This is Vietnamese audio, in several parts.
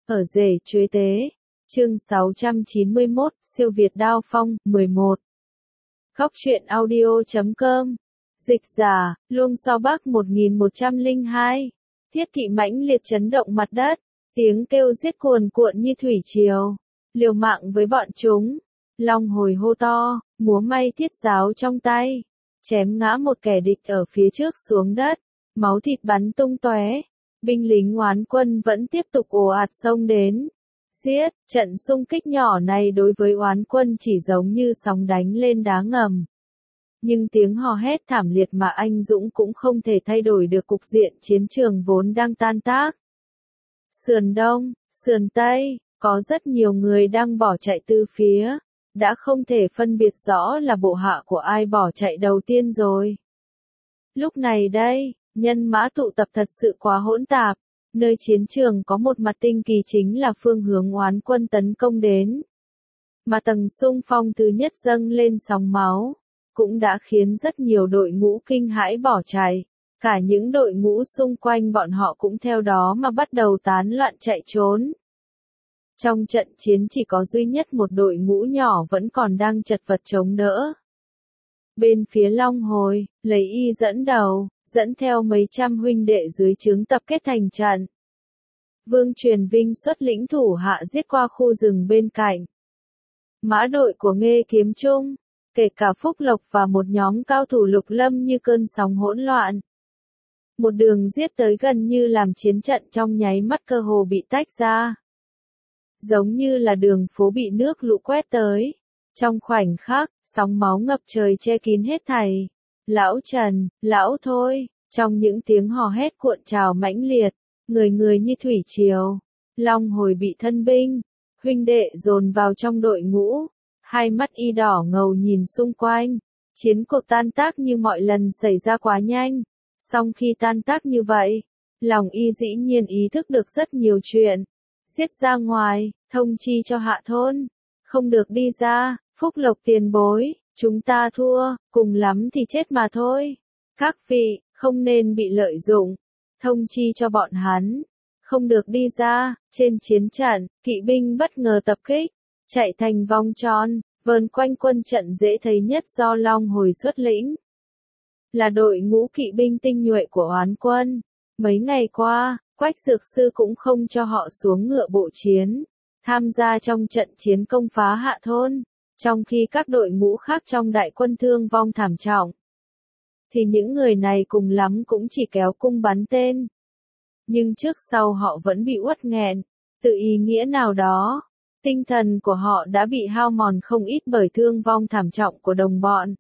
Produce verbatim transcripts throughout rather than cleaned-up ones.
Ở rể chuế tế. Chương sáu trăm chín mươi mốt, siêu Việt đao phong, mười một. Góc truyện audio chấm com. Dịch giả, Luông So Bắc một nghìn một trăm lẻ hai. Thiết kỵ mãnh liệt chấn động mặt đất, tiếng kêu giết cuồn cuộn như thủy triều, liều mạng với bọn chúng. Long Hồi hô to, múa may thiết giáo trong tay, chém ngã một kẻ địch ở phía trước xuống đất, máu thịt bắn tung tóe. Binh lính Oán Quân vẫn tiếp tục ồ ạt xông đến. Giết, trận xung kích nhỏ này đối với Oán Quân chỉ giống như sóng đánh lên đá ngầm. Nhưng tiếng hò hét thảm liệt mà anh dũng cũng không thể thay đổi được cục diện chiến trường vốn đang tan tác. Sườn Đông, sườn Tây, có rất nhiều người đang bỏ chạy từ phía, đã không thể phân biệt rõ là bộ hạ của ai bỏ chạy đầu tiên rồi. Lúc này đây, nhân mã tụ tập thật sự quá hỗn tạp, nơi chiến trường có một mặt tinh kỳ chính là phương hướng Oán Quân tấn công đến. Mà tầng xung phong thứ nhất dâng lên sóng máu, cũng đã khiến rất nhiều đội ngũ kinh hãi bỏ chạy, cả những đội ngũ xung quanh bọn họ cũng theo đó mà bắt đầu tán loạn chạy trốn. Trong trận chiến chỉ có duy nhất một đội ngũ nhỏ vẫn còn đang chật vật chống đỡ. Bên phía Long Hồi, lấy y dẫn đầu, dẫn theo mấy trăm huynh đệ dưới trướng tập kết thành trận. Vương Truyền Vinh xuất lĩnh thủ hạ giết qua khu rừng bên cạnh. Mã đội của Nghê Kiếm Trung, kể cả Phúc Lộc và một nhóm cao thủ Lục Lâm như cơn sóng hỗn loạn. Một đường giết tới gần như làm chiến trận trong nháy mắt cơ hồ bị tách ra. Giống như là đường phố bị nước lũ quét tới. Trong khoảnh khắc, sóng máu ngập trời che kín hết thảy. Lão Trần, lão Thôi, trong những tiếng hò hét cuộn trào mãnh liệt, người người như thủy triều. Long Hồi bị thân binh, huynh đệ dồn vào trong đội ngũ, hai mắt y đỏ ngầu nhìn xung quanh. Chiến cuộc tan tác như mọi lần xảy ra quá nhanh, song khi tan tác như vậy, lòng y dĩ nhiên ý thức được rất nhiều chuyện. Giết ra ngoài, thông chi cho hạ thôn, không được đi ra. Phúc Lộc tiền bối, chúng ta thua, cùng lắm thì chết mà thôi. Các vị, không nên bị lợi dụng. Thông chi cho bọn hắn, không được đi ra. Trên chiến trận, kỵ binh bất ngờ tập kích, chạy thành vòng tròn, vờn quanh quân trận dễ thấy nhất do Long Hồi xuất lĩnh. Là đội ngũ kỵ binh tinh nhuệ của Oán Quân. Mấy ngày qua, Quách Dược Sư cũng không cho họ xuống ngựa bộ chiến, tham gia trong trận chiến công phá Hạ Thôn. Trong khi các đội ngũ khác trong đại quân thương vong thảm trọng, thì những người này cùng lắm cũng chỉ kéo cung bắn tên. Nhưng trước sau họ vẫn bị uất nghẹn, tự ý nghĩa nào đó, tinh thần của họ đã bị hao mòn không ít bởi thương vong thảm trọng của đồng bọn.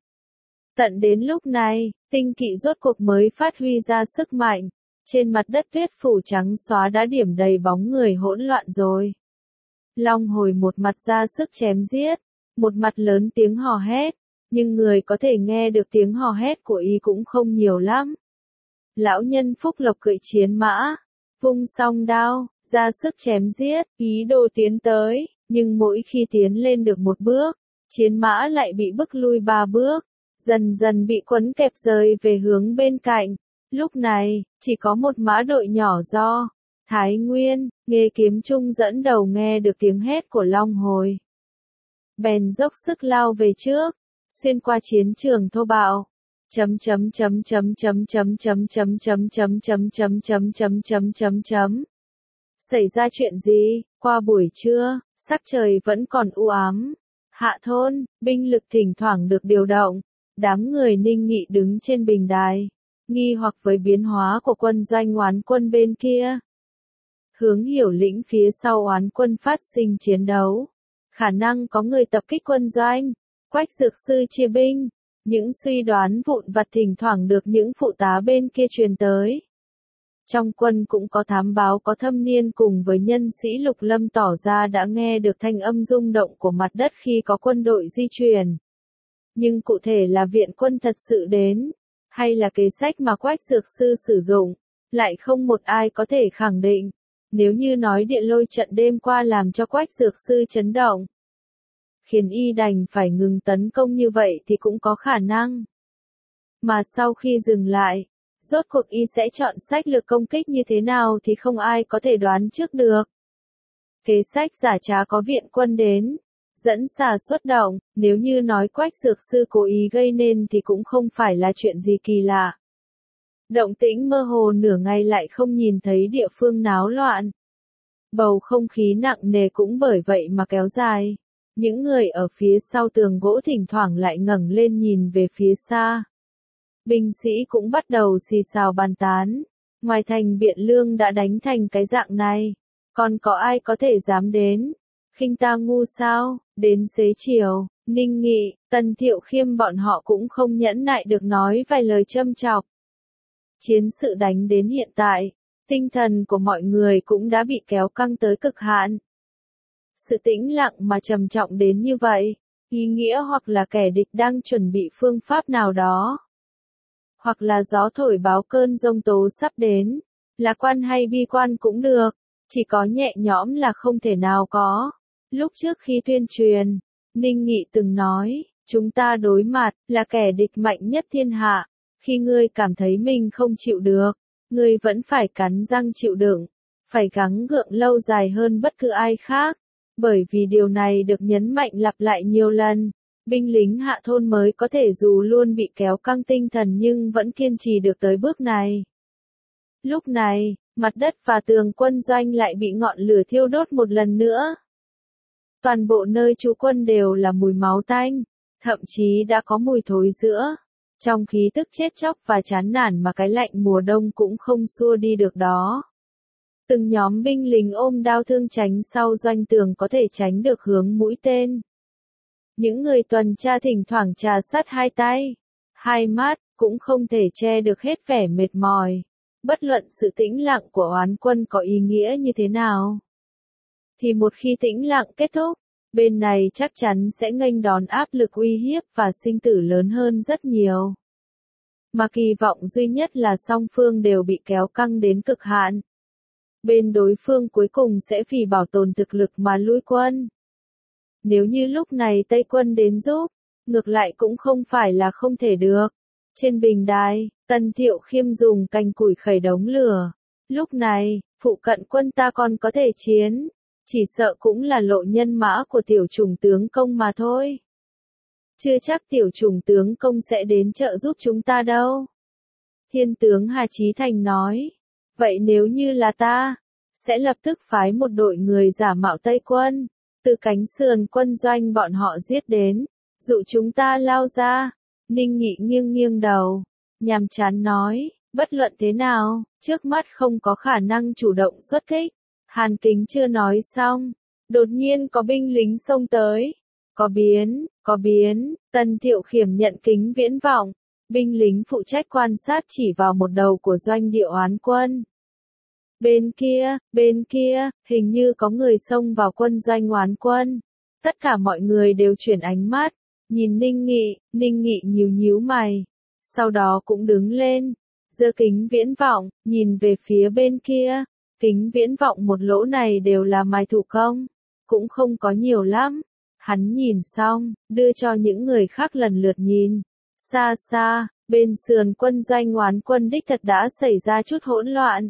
Tận đến lúc này, tinh kỵ rốt cuộc mới phát huy ra sức mạnh, trên mặt đất tuyết phủ trắng xóa đã điểm đầy bóng người hỗn loạn rồi. Long Hồi một mặt ra sức chém giết, một mặt lớn tiếng hò hét, nhưng người có thể nghe được tiếng hò hét của y cũng không nhiều lắm. Lão nhân Phúc Lộc cưỡi chiến mã, vung song đao, ra sức chém giết, ý đồ tiến tới, nhưng mỗi khi tiến lên được một bước, chiến mã lại bị bức lui ba bước, dần dần bị quấn kẹp rời về hướng bên cạnh. Lúc này, chỉ có một mã đội nhỏ do Thái Nguyên, Nghê Kiếm Trung dẫn đầu nghe được tiếng hét của Long Hồi. Bèn dốc sức lao về trước, xuyên qua chiến trường thô bạo. Chấm chấm chấm chấm chấm chấm chấm chấm chấm chấm chấm chấm chấm chấm chấm chấm chấm. Xảy ra chuyện gì? Qua buổi trưa, sắc trời vẫn còn u ám. Hạ Thôn, binh lực thỉnh thoảng được điều động. Đám người Ninh Nghị đứng trên bình đài, nghi hoặc với biến hóa của quân doanh Oán Quân bên kia. Hướng Hiểu lĩnh phía sau Oán Quân phát sinh chiến đấu. Khả năng có người tập kích quân doanh. Quách Dược Sư chia binh. Những suy đoán vụn vặt thỉnh thoảng được những phụ tá bên kia truyền tới. Trong quân cũng có thám báo có thâm niên cùng với nhân sĩ Lục Lâm tỏ ra đã nghe được thanh âm rung động của mặt đất khi có quân đội di chuyển. Nhưng cụ thể là viện quân thật sự đến, hay là kế sách mà Quách Dược Sư sử dụng, lại không một ai có thể khẳng định. Nếu như nói địa lôi trận đêm qua làm cho Quách Dược Sư chấn động, khiến y đành phải ngừng tấn công như vậy thì cũng có khả năng. Mà sau khi dừng lại, rốt cuộc y sẽ chọn sách lược công kích như thế nào thì không ai có thể đoán trước được. Kế sách giả trá có viện quân đến, dẫn xà xuất động, nếu như nói Quách Dược Sư cố ý gây nên thì cũng không phải là chuyện gì kỳ lạ. Động tĩnh mơ hồ nửa ngày lại không nhìn thấy địa phương náo loạn. Bầu không khí nặng nề cũng bởi vậy mà kéo dài. Những người ở phía sau tường gỗ thỉnh thoảng lại ngẩng lên nhìn về phía xa. Binh sĩ cũng bắt đầu xì xào bàn tán. Ngoài thành Biện Lương đã đánh thành cái dạng này. Còn có ai có thể dám đến? Khinh ta ngu sao? Đến xế chiều, Ninh Nghị, Tần Thiệu Khiêm bọn họ cũng không nhẫn nại được nói vài lời châm chọc. Chiến sự đánh đến hiện tại, tinh thần của mọi người cũng đã bị kéo căng tới cực hạn. Sự tĩnh lặng mà trầm trọng đến như vậy, ý nghĩa hoặc là kẻ địch đang chuẩn bị phương pháp nào đó. Hoặc là gió thổi báo cơn giông tố sắp đến, lạc quan hay bi quan cũng được, chỉ có nhẹ nhõm là không thể nào có. Lúc trước khi tuyên truyền, Ninh Nghị từng nói, chúng ta đối mặt là kẻ địch mạnh nhất thiên hạ. Khi ngươi cảm thấy mình không chịu được, ngươi vẫn phải cắn răng chịu đựng, phải gắng gượng lâu dài hơn bất cứ ai khác. Bởi vì điều này được nhấn mạnh lặp lại nhiều lần, binh lính hạ thôn mới có thể dù luôn bị kéo căng tinh thần nhưng vẫn kiên trì được tới bước này. Lúc này, mặt đất và tường quân doanh lại bị ngọn lửa thiêu đốt một lần nữa. Toàn bộ nơi trú quân đều là mùi máu tanh, thậm chí đã có mùi thối rữa. Trong khí tức chết chóc và chán nản mà cái lạnh mùa đông cũng không xua đi được đó. Từng nhóm binh lính ôm đao thương tránh sau doanh tường có thể tránh được hướng mũi tên. Những người tuần tra thỉnh thoảng trà sát hai tay, hai mắt, cũng không thể che được hết vẻ mệt mỏi. Bất luận sự tĩnh lặng của oán quân có ý nghĩa như thế nào. Thì một khi tĩnh lặng kết thúc, bên này chắc chắn sẽ nghênh đón áp lực uy hiếp và sinh tử lớn hơn rất nhiều. Mà kỳ vọng duy nhất là song phương đều bị kéo căng đến cực hạn. Bên đối phương cuối cùng sẽ vì bảo tồn thực lực mà lui quân. Nếu như lúc này Tây quân đến giúp, ngược lại cũng không phải là không thể được. Trên bình đài, Tần Thiệu Khiêm dùng cành củi khởi đống lửa. Lúc này, phụ cận quân ta còn có thể chiến. Chỉ sợ cũng là lộ nhân mã của tiểu chủng tướng công mà thôi. Chưa chắc tiểu chủng tướng công sẽ đến trợ giúp chúng ta đâu. Thiên tướng Hà Chí Thành nói. Vậy nếu như là ta, sẽ lập tức phái một đội người giả mạo Tây quân, từ cánh sườn quân doanh bọn họ giết đến, dụ chúng ta lao ra. Ninh Nghị nghiêng nghiêng đầu, nhàm chán nói, bất luận thế nào, trước mắt không có khả năng chủ động xuất kích. Hàn Kính chưa nói xong, đột nhiên có binh lính xông tới. Có biến, có biến, Tần Thiệu Khiêm nhận kính viễn vọng. Binh lính phụ trách quan sát chỉ vào một đầu của doanh địa oán quân. Bên kia, bên kia, hình như có người xông vào quân doanh oán quân. Tất cả mọi người đều chuyển ánh mắt, nhìn Ninh Nghị, Ninh Nghị nhíu nhíu mày. Sau đó cũng đứng lên, giơ kính viễn vọng, nhìn về phía bên kia. Kính viễn vọng một lỗ này đều là mài thủ công, cũng không có nhiều lắm. Hắn nhìn xong, đưa cho những người khác lần lượt nhìn. Xa xa, bên sườn quân doanh oán quân đích thật đã xảy ra chút hỗn loạn.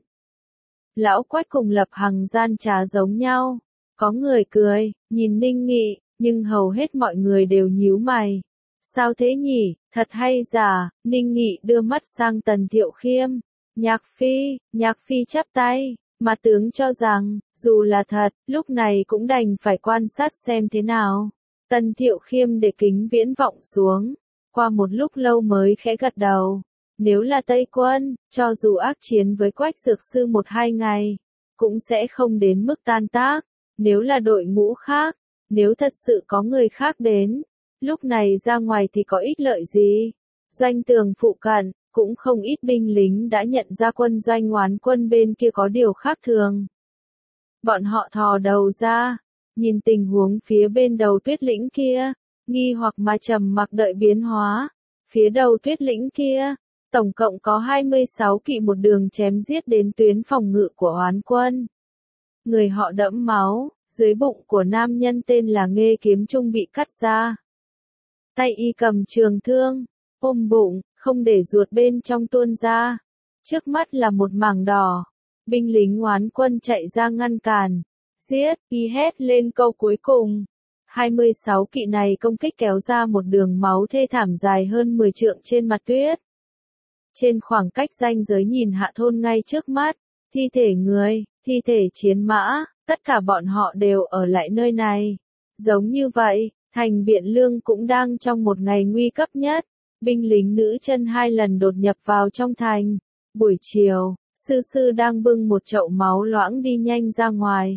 Lão Quách cùng Lập Hằng gian trá giống nhau. Có người cười, nhìn Ninh Nghị, nhưng hầu hết mọi người đều nhíu mày. Sao thế nhỉ, thật hay giả? Ninh Nghị đưa mắt sang Tần Thiệu Khiêm. Nhạc Phi, Nhạc Phi chắp tay. Mà tướng cho rằng, dù là thật, lúc này cũng đành phải quan sát xem thế nào. Tần Thiệu Khiêm để kính viễn vọng xuống. Qua một lúc lâu mới khẽ gật đầu. Nếu là Tây quân, cho dù ác chiến với Quách Dược Sư một hai ngày, cũng sẽ không đến mức tan tác. Nếu là đội ngũ khác, nếu thật sự có người khác đến, lúc này ra ngoài thì có ích lợi gì? Doanh tường phụ cận, cũng không ít binh lính đã nhận ra quân doanh oán quân bên kia có điều khác thường. Bọn họ thò đầu ra, nhìn tình huống phía bên đầu Tuyết Lĩnh kia, nghi hoặc mà trầm mặc đợi biến hóa. Phía đầu Tuyết Lĩnh kia, tổng cộng có hai mươi sáu kỵ một đường chém giết đến tuyến phòng ngự của oán quân. Người họ đẫm máu, dưới bụng của nam nhân tên là Nghê Kiếm Trung bị cắt ra. Tay y cầm trường thương, ôm bụng, không để ruột bên trong tuôn ra. Trước mắt là một mảng đỏ. Binh lính oán quân chạy ra ngăn cản. giết, y hét lên câu cuối cùng. hai mươi sáu kỵ này công kích kéo ra một đường máu thê thảm dài hơn mười trượng trên mặt tuyết. Trên khoảng cách ranh giới nhìn Hạ Thôn ngay trước mắt, thi thể người, thi thể chiến mã, tất cả bọn họ đều ở lại nơi này. Giống như vậy, thành Biện Lương cũng đang trong một ngày nguy cấp nhất. Binh lính nữ chân hai lần đột nhập vào trong thành. Buổi chiều, sư sư đang bưng một chậu máu loãng đi nhanh ra ngoài.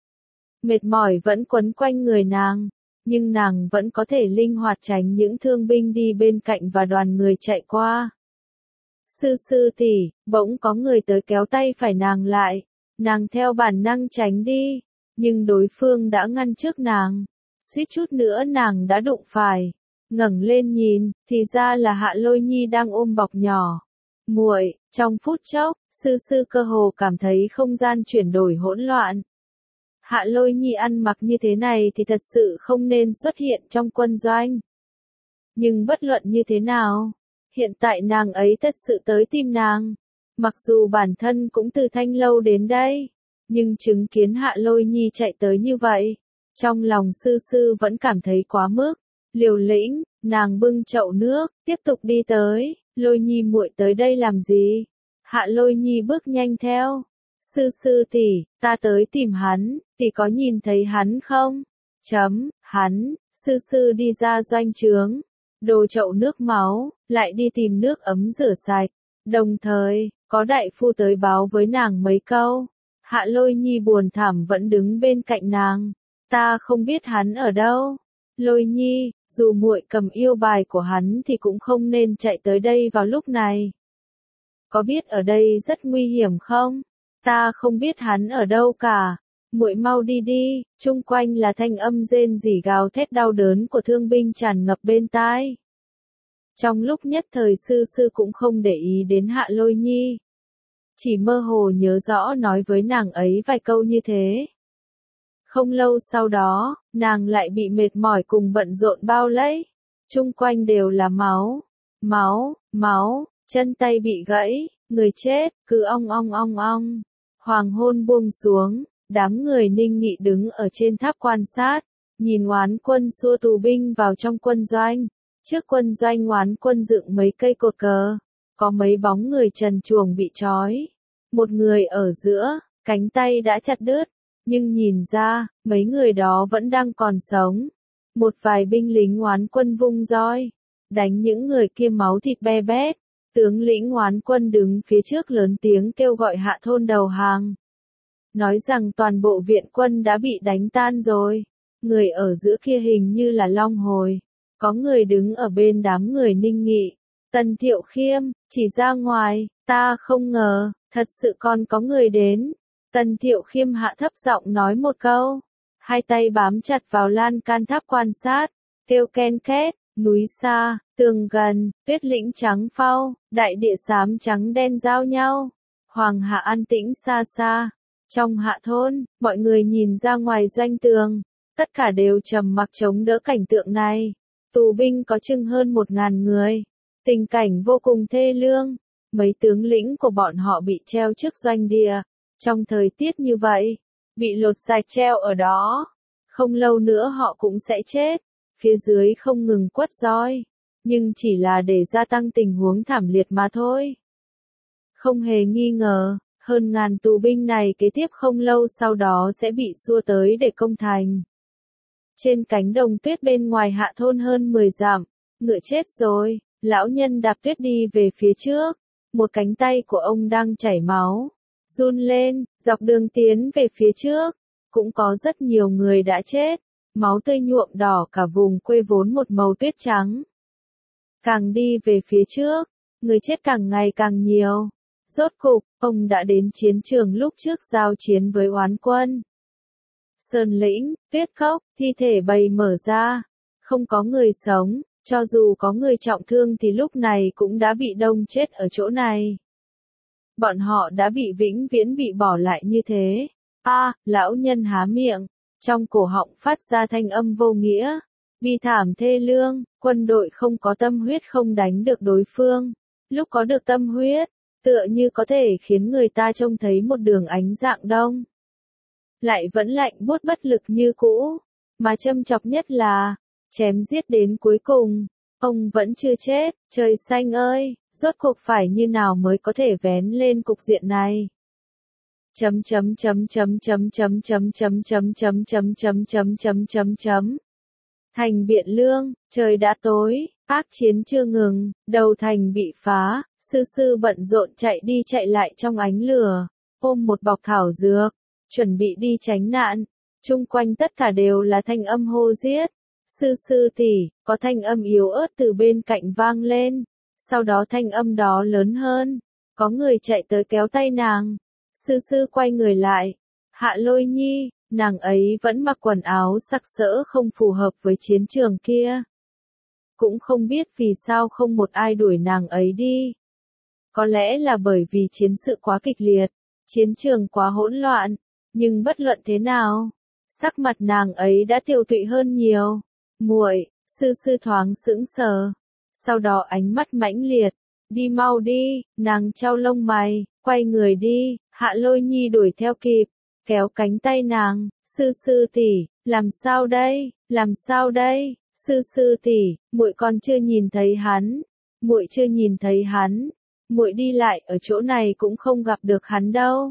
Mệt mỏi vẫn quấn quanh người nàng, nhưng nàng vẫn có thể linh hoạt tránh những thương binh đi bên cạnh và đoàn người chạy qua. Sư sư tỷ, bỗng có người tới kéo tay phải nàng lại, nàng theo bản năng tránh đi, nhưng đối phương đã ngăn trước nàng, suýt chút nữa nàng đã đụng phải. Ngẩng lên nhìn, thì ra là Hạ Lôi Nhi đang ôm bọc nhỏ. Muội, trong phút chốc, sư sư cơ hồ cảm thấy không gian chuyển đổi hỗn loạn. Hạ Lôi Nhi ăn mặc như thế này thì thật sự không nên xuất hiện trong quân doanh. Nhưng bất luận như thế nào, hiện tại nàng ấy thật sự tới tìm nàng. Mặc dù bản thân cũng từ Thanh Lâu đến đây, nhưng chứng kiến Hạ Lôi Nhi chạy tới như vậy, trong lòng sư sư vẫn cảm thấy quá mức. Liều lĩnh, nàng bưng chậu nước, tiếp tục đi tới. Lôi Nhi muội tới đây làm gì? Hạ Lôi Nhi bước nhanh theo. Sư sư tỷ, ta tới tìm hắn, tỷ có nhìn thấy hắn không? Chấm, hắn, sư sư đi ra doanh trướng, đồ chậu nước máu, lại đi tìm nước ấm rửa sạch. Đồng thời, có đại phu tới báo với nàng mấy câu. Hạ Lôi Nhi buồn thảm vẫn đứng bên cạnh nàng. Ta không biết hắn ở đâu. Lôi Nhi, dù muội cầm yêu bài của hắn thì cũng không nên chạy tới đây vào lúc này. Có biết ở đây rất nguy hiểm không? Ta không biết hắn ở đâu cả. Muội mau đi đi, chung quanh là thanh âm rên rỉ gào thét đau đớn của thương binh tràn ngập bên tai. Trong lúc nhất thời sư sư cũng không để ý đến Hạ Lôi Nhi. Chỉ mơ hồ nhớ rõ nói với nàng ấy vài câu như thế. Không lâu sau đó, nàng lại bị mệt mỏi cùng bận rộn bao lấy. Chung quanh đều là máu, máu, máu, chân tay bị gãy, người chết, cứ ong ong ong ong. Hoàng hôn buông xuống, đám người Ninh Nghị đứng ở trên tháp quan sát, nhìn Oán Quân xua tù binh vào trong quân doanh. Trước quân doanh Oán Quân dựng mấy cây cột cờ, có mấy bóng người trần truồng bị trói. Một người ở giữa, cánh tay đã chặt đứt. Nhưng nhìn ra, mấy người đó vẫn đang còn sống. Một vài binh lính Oán Quân vung roi, đánh những người kia máu thịt be bét. Tướng lĩnh Oán Quân đứng phía trước lớn tiếng kêu gọi Hạ Thôn đầu hàng. Nói rằng toàn bộ viện quân đã bị đánh tan rồi. Người ở giữa kia hình như là Long Hồi. Có người đứng ở bên đám người Ninh Nghị. Tần Thiệu Khiêm, chỉ ra ngoài, ta không ngờ, thật sự còn có người đến. Tần Thiệu Khiêm hạ thấp giọng nói một câu, hai tay bám chặt vào lan can tháp quan sát, kêu ken két, núi xa, tường gần, tuyết lĩnh trắng phau, đại địa xám trắng đen giao nhau, hoàng hạ an tĩnh xa xa. Trong Hạ Thôn, mọi người nhìn ra ngoài doanh tường, tất cả đều trầm mặc chống đỡ cảnh tượng này. Tù binh có chừng hơn một ngàn người, tình cảnh vô cùng thê lương, mấy tướng lĩnh của bọn họ bị treo trước doanh địa. Trong thời tiết như vậy, bị lột sạch treo ở đó, không lâu nữa họ cũng sẽ chết. Phía dưới không ngừng quất roi, nhưng chỉ là để gia tăng tình huống thảm liệt mà thôi. Không hề nghi ngờ, hơn ngàn tù binh này kế tiếp không lâu sau đó sẽ bị xua tới để công thành. Trên cánh đồng tuyết bên ngoài Hạ Thôn hơn mười dặm, ngựa chết rồi, lão nhân đạp tuyết đi về phía trước, một cánh tay của ông đang chảy máu. Run lên, dọc đường tiến về phía trước, cũng có rất nhiều người đã chết, máu tươi nhuộm đỏ cả vùng quê vốn một màu tuyết trắng. Càng đi về phía trước, người chết càng ngày càng nhiều. Rốt cục, ông đã đến chiến trường lúc trước giao chiến với Oán Quân. Sơn lĩnh, tuyết cốc, thi thể bầy mở ra, không có người sống, cho dù có người trọng thương thì lúc này cũng đã bị đông chết ở chỗ này. Bọn họ đã bị vĩnh viễn bị bỏ lại như thế. A, à, lão nhân há miệng, trong cổ họng phát ra thanh âm vô nghĩa, bi thảm thê lương, quân đội không có tâm huyết không đánh được đối phương, lúc có được tâm huyết, tựa như có thể khiến người ta trông thấy một đường ánh rạng đông. lại vẫn lạnh buốt bất lực như cũ. Mà châm chọc nhất là, chém giết đến cuối cùng, ông vẫn chưa chết. Trời xanh ơi, rốt cuộc phải như nào mới có thể vén lên cục diện này? Chấm chấm chấm chấm chấm chấm chấm chấm chấm chấm chấm chấm chấm chấm chấm chấm. Thành Biện Lương, trời đã tối, ác chiến chưa ngừng, đầu thành bị phá, sư sư bận rộn chạy đi chạy lại trong ánh lửa, ôm một bọc thảo dược, chuẩn bị đi tránh nạn. Chung quanh tất cả đều là thanh âm hô giết. Sư sư tỷ, có thanh âm yếu ớt từ bên cạnh vang lên. Sau đó thanh âm đó lớn hơn. Có người chạy tới kéo tay nàng. Sư sư quay người lại. Hạ Lôi Nhi, nàng ấy vẫn mặc quần áo sặc sỡ không phù hợp với chiến trường kia. Cũng không biết vì sao không một ai đuổi nàng ấy đi. Có lẽ là bởi vì chiến sự quá kịch liệt, chiến trường quá hỗn loạn. Nhưng bất luận thế nào, sắc mặt nàng ấy đã tiều tụy hơn nhiều. Muội, sư sư thoáng sững sờ. Sau đó ánh mắt mãnh liệt. Đi mau đi, nàng chau lông mày, quay người đi. Hạ Lôi Nhi đuổi theo kịp, kéo cánh tay nàng. Sư sư tỷ, làm sao đây, làm sao đây? Sư sư tỷ, muội còn chưa nhìn thấy hắn. Muội chưa nhìn thấy hắn. Muội đi lại ở chỗ này cũng không gặp được hắn đâu.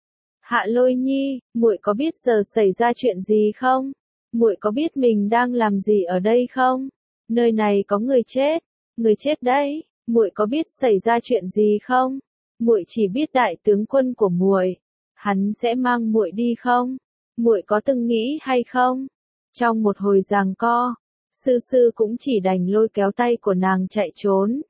Hạ Lôi Nhi, muội có biết giờ xảy ra chuyện gì không? Muội có biết mình đang làm gì ở đây không? Nơi này có người chết, người chết đấy. Muội có biết xảy ra chuyện gì không? Muội chỉ biết đại tướng quân của muội, hắn sẽ mang muội đi không? Muội có từng nghĩ hay không? Trong một hồi giằng co, sư sư cũng chỉ đành lôi kéo tay của nàng chạy trốn.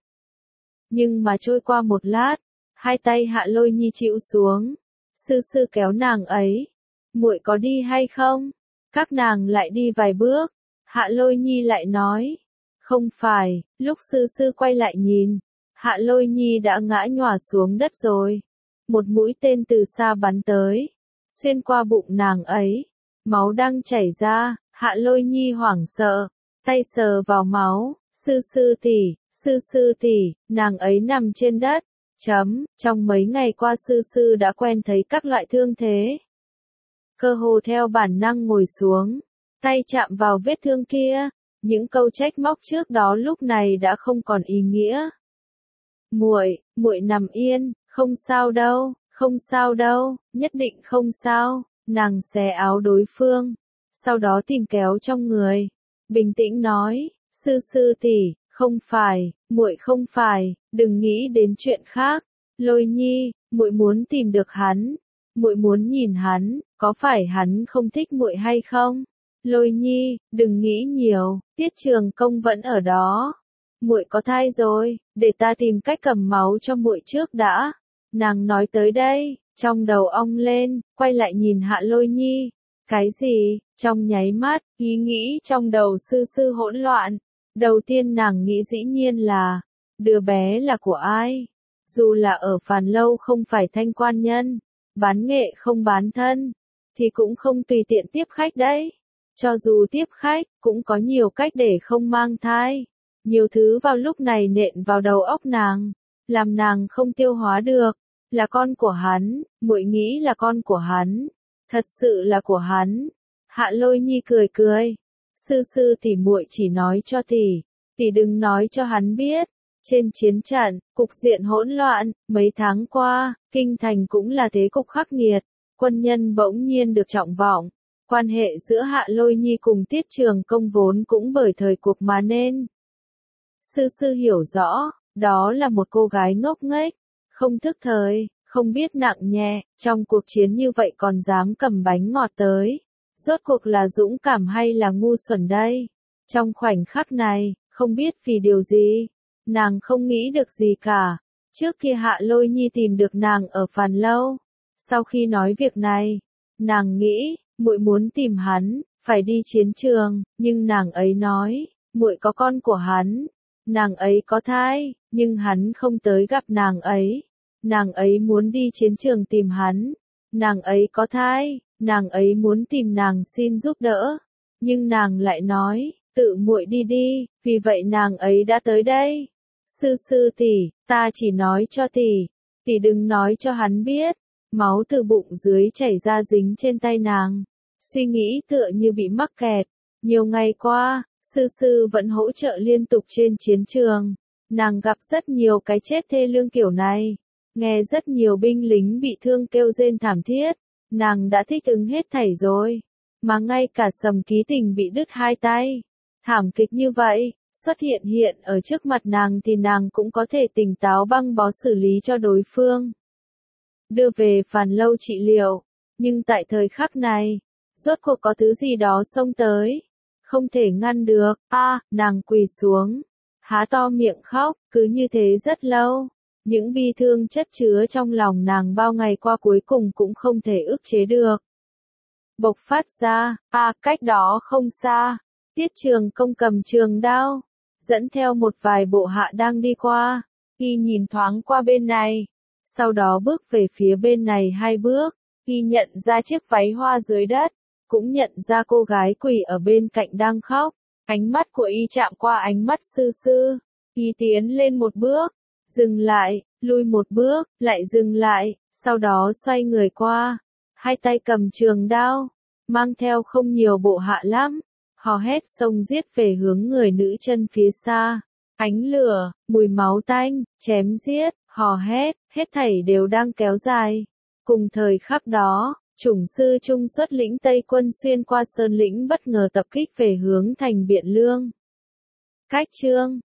Nhưng mà trôi qua một lát, hai tay Hạ Lôi Nhi chịu xuống. Sư sư kéo nàng ấy. Muội có đi hay không? Các nàng lại đi vài bước. Hạ Lôi Nhi lại nói. Không phải, lúc sư sư quay lại nhìn. Hạ Lôi Nhi đã ngã nhòa xuống đất rồi. Một mũi tên từ xa bắn tới. Xuyên qua bụng nàng ấy. Máu đang chảy ra. Hạ Lôi Nhi hoảng sợ. Tay sờ vào máu. Sư sư tỷ, sư sư tỷ, nàng ấy nằm trên đất. Chấm, trong mấy ngày qua sư sư đã quen thấy các loại thương thế. Cơ hồ theo bản năng ngồi xuống, tay chạm vào vết thương kia, những câu trách móc trước đó lúc này đã không còn ý nghĩa. Muội, muội nằm yên, không sao đâu, không sao đâu, nhất định không sao. Nàng xé áo đối phương, sau đó tìm kéo trong người, bình tĩnh nói, sư sư tỷ, không phải, muội không phải, đừng nghĩ đến chuyện khác. Lôi Nhi, muội muốn tìm được hắn, muội muốn nhìn hắn, có phải hắn không thích muội hay không? Lôi Nhi, đừng nghĩ nhiều, Tiết Trường Công vẫn ở đó. Muội có thai rồi, để ta tìm cách cầm máu cho muội trước đã. Nàng nói tới đây, trong đầu ong lên, quay lại nhìn Hạ Lôi Nhi. Cái gì? Trong nháy mắt, ý nghĩ trong đầu sư sư hỗn loạn. Đầu tiên nàng nghĩ dĩ nhiên là, đứa bé là của ai? Dù là ở Phàn Lâu không phải thanh quan nhân, bán nghệ không bán thân, thì cũng không tùy tiện tiếp khách đấy. Cho dù tiếp khách, cũng có nhiều cách để không mang thai. Nhiều thứ vào lúc này nện vào đầu óc nàng, làm nàng không tiêu hóa được. Là con của hắn, muội nghĩ là con của hắn, thật sự là của hắn. Hạ Lôi Nhi cười cười. Sư sư tỷ, muội chỉ nói cho tỷ, tỷ đừng nói cho hắn biết. Trên chiến trận, cục diện hỗn loạn, mấy tháng qua, kinh thành cũng là thế cục khắc nghiệt, quân nhân bỗng nhiên được trọng vọng. Quan hệ giữa Hạ Lôi Nhi cùng Tiết Trường Công vốn cũng bởi thời cuộc mà nên. Sư sư hiểu rõ, đó là một cô gái ngốc nghếch, không thức thời, không biết nặng nhẹ, trong cuộc chiến như vậy còn dám cầm bánh ngọt tới. Rốt cuộc là dũng cảm hay là ngu xuẩn đây? Trong khoảnh khắc này, không biết vì điều gì, nàng không nghĩ được gì cả. Trước kia Hạ Lôi Nhi tìm được nàng ở Phàn Lâu. Sau khi nói việc này, nàng nghĩ, muội muốn tìm hắn, phải đi chiến trường, nhưng nàng ấy nói, muội có con của hắn, nàng ấy có thai, nhưng hắn không tới gặp nàng ấy. Nàng ấy muốn đi chiến trường tìm hắn, nàng ấy có thai, nàng ấy muốn tìm nàng xin giúp đỡ, nhưng nàng lại nói, tự muội đi đi, vì vậy nàng ấy đã tới đây. Sư sư tỷ, ta chỉ nói cho tỷ, tỷ đừng nói cho hắn biết. Máu từ bụng dưới chảy ra dính trên tay nàng. Suy nghĩ tựa như bị mắc kẹt. Nhiều ngày qua, sư sư vẫn hỗ trợ liên tục trên chiến trường. Nàng gặp rất nhiều cái chết thê lương kiểu này. Nghe rất nhiều binh lính bị thương kêu rên thảm thiết. Nàng đã thích ứng hết thảy rồi. Mà ngay cả Sầm Ký Tình bị đứt hai tay. Thảm kịch như vậy, xuất hiện hiện ở trước mặt nàng thì nàng cũng có thể tỉnh táo băng bó xử lý cho đối phương. Đưa về Phàn Lâu trị liệu. Nhưng tại thời khắc này, rốt cuộc có thứ gì đó xông tới. Không thể ngăn được, a à, nàng quỳ xuống. Há to miệng khóc, cứ như thế rất lâu. Những bi thương chất chứa trong lòng nàng bao ngày qua cuối cùng cũng không thể ức chế được. Bộc phát ra, a à, cách đó không xa. Tiết Trường Công cầm trường đao, dẫn theo một vài bộ hạ đang đi qua. Y nhìn thoáng qua bên này, sau đó bước về phía bên này hai bước. Y nhận ra chiếc váy hoa dưới đất, cũng nhận ra cô gái quỳ ở bên cạnh đang khóc. Ánh mắt của Y chạm qua ánh mắt sư sư. Y tiến lên một bước, dừng lại, lui một bước, lại dừng lại, sau đó xoay người qua. Hai tay cầm trường đao, mang theo không nhiều bộ hạ lắm. Hò hét xông giết về hướng người nữ chân phía xa. Ánh lửa, mùi máu tanh, chém giết, hò hét, hết thảy đều đang kéo dài. Cùng thời khắc đó, chủng sư trung xuất lĩnh Tây quân xuyên qua sơn lĩnh bất ngờ tập kích về hướng thành Biện Lương. Cách chương